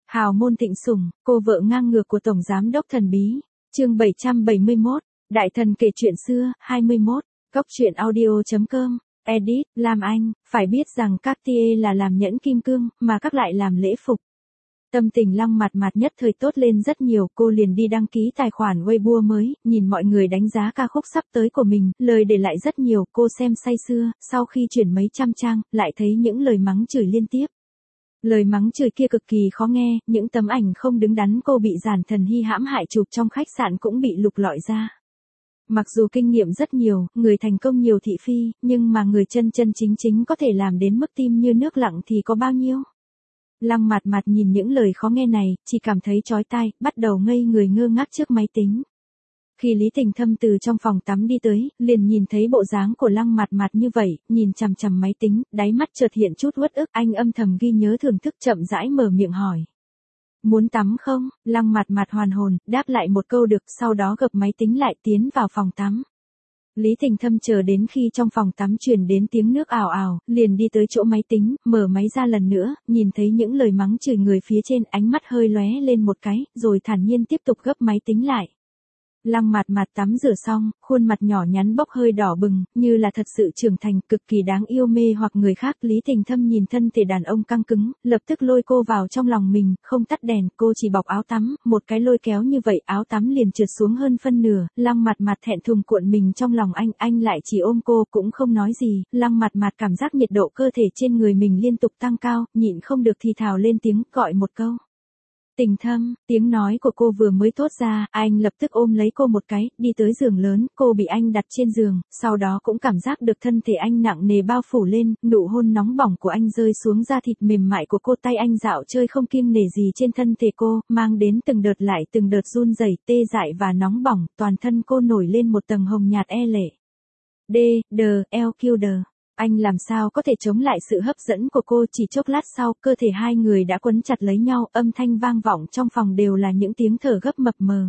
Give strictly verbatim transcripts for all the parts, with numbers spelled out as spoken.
Hào môn thịnh sủng, cô vợ ngang ngược của Tổng Giám đốc thần bí. Chương bảy trăm bảy mươi mốt, Đại thần kể chuyện xưa, hai mươi mốt, Góc truyện audio chấm com, edit, Lam Anh, phải biết rằng Cartier là làm nhẫn kim cương, mà các lại làm lễ phục. Tâm tình Lăng Mặt Mặt nhất thời tốt lên rất nhiều, cô liền đi đăng ký tài khoản Weibo mới, nhìn mọi người đánh giá ca khúc sắp tới của mình, lời để lại rất nhiều, cô xem say sưa, sau khi chuyển mấy trăm trang, lại thấy những lời mắng chửi liên tiếp. Lời mắng chửi kia cực kỳ khó nghe, những tấm ảnh không đứng đắn cô bị Giản Thần Hy hãm hại chụp trong khách sạn cũng bị lục lọi ra. Mặc dù kinh nghiệm rất nhiều, người thành công nhiều thị phi, nhưng mà người chân chân chính chính có thể làm đến mức tim như nước lặng thì có bao nhiêu? Lăng Mặt Mặt nhìn những lời khó nghe này, chỉ cảm thấy chói tai, bắt đầu ngây người ngơ ngác trước máy tính. Khi Lý Tình Thâm từ trong phòng tắm đi tới, liền nhìn thấy bộ dáng của Lăng Mặt Mặt như vậy, nhìn chằm chằm máy tính, đáy mắt chợt hiện chút uất ức, anh âm thầm ghi nhớ thưởng thức chậm rãi mở miệng hỏi. Muốn tắm không? Lăng Mặt Mặt hoàn hồn, đáp lại một câu được, sau đó gập máy tính lại tiến vào phòng tắm. Lý Tình Thâm chờ đến khi trong phòng tắm truyền đến tiếng nước ào ào, liền đi tới chỗ máy tính, mở máy ra lần nữa, nhìn thấy những lời mắng chửi người phía trên, ánh mắt hơi lóe lên một cái, rồi thản nhiên tiếp tục gấp máy tính lại. Lăng Mặt Mặt tắm rửa xong, khuôn mặt nhỏ nhắn bốc hơi đỏ bừng, như là thật sự trưởng thành, cực kỳ đáng yêu mê hoặc người khác. Lý Tình Thâm nhìn thân thể đàn ông căng cứng, lập tức lôi cô vào trong lòng mình, không tắt đèn, cô chỉ bọc áo tắm, một cái lôi kéo như vậy áo tắm liền trượt xuống hơn phân nửa. Lăng Mặt Mặt thẹn thùng cuộn mình trong lòng anh, anh lại chỉ ôm cô, cũng không nói gì. Lăng Mặt Mặt cảm giác nhiệt độ cơ thể trên người mình liên tục tăng cao, nhịn không được thì thào lên tiếng, gọi một câu. Tình Thâm, tiếng nói của cô vừa mới thốt ra, anh lập tức ôm lấy cô một cái, đi tới giường lớn, cô bị anh đặt trên giường, sau đó cũng cảm giác được thân thể anh nặng nề bao phủ lên, nụ hôn nóng bỏng của anh rơi xuống da thịt mềm mại của cô, tay anh dạo chơi không kiêng nể gì trên thân thể cô, mang đến từng đợt lại từng đợt run rẩy, tê dại và nóng bỏng, toàn thân cô nổi lên một tầng hồng nhạt e lệ. D, D, L, Q, D. Anh làm sao có thể chống lại sự hấp dẫn của cô, chỉ chốc lát sau, cơ thể hai người đã quấn chặt lấy nhau, âm thanh vang vọng trong phòng đều là những tiếng thở gấp mập mờ.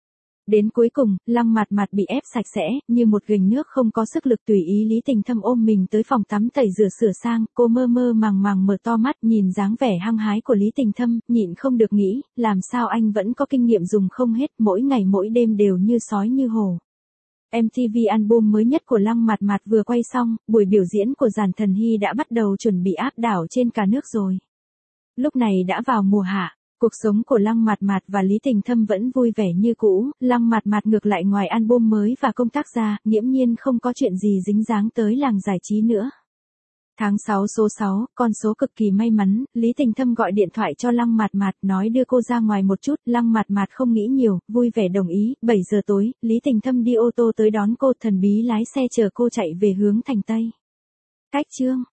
Đến cuối cùng, Lăng Mặt Mặt bị ép sạch sẽ, như một gành nước không có sức lực tùy ý. Lý Tình Thâm ôm mình tới phòng tắm tẩy rửa sửa sang, cô mơ mơ màng màng mở to mắt, nhìn dáng vẻ hăng hái của Lý Tình Thâm, nhịn không được nghĩ, làm sao anh vẫn có kinh nghiệm dùng không hết, mỗi ngày mỗi đêm đều như sói như hổ. em tê vê album mới nhất của Lăng Mặt Mặt vừa quay xong, buổi biểu diễn của Giản Thần Hy đã bắt đầu chuẩn bị áp đảo trên cả nước rồi. Lúc này đã vào mùa hạ, cuộc sống của Lăng Mặt Mặt và Lý Tình Thâm vẫn vui vẻ như cũ, Lăng Mặt Mặt ngược lại ngoài album mới và công tác ra, nghiễm nhiên không có chuyện gì dính dáng tới làng giải trí nữa. Tháng sáu số sáu, con số cực kỳ may mắn, Lý Tình Thâm gọi điện thoại cho Lăng Mặt Mặt, nói đưa cô ra ngoài một chút, Lăng Mặt Mặt không nghĩ nhiều, vui vẻ đồng ý. Bảy giờ tối, Lý Tình Thâm đi ô tô tới đón cô, thần bí lái xe chở cô chạy về hướng thành Tây. Cách chương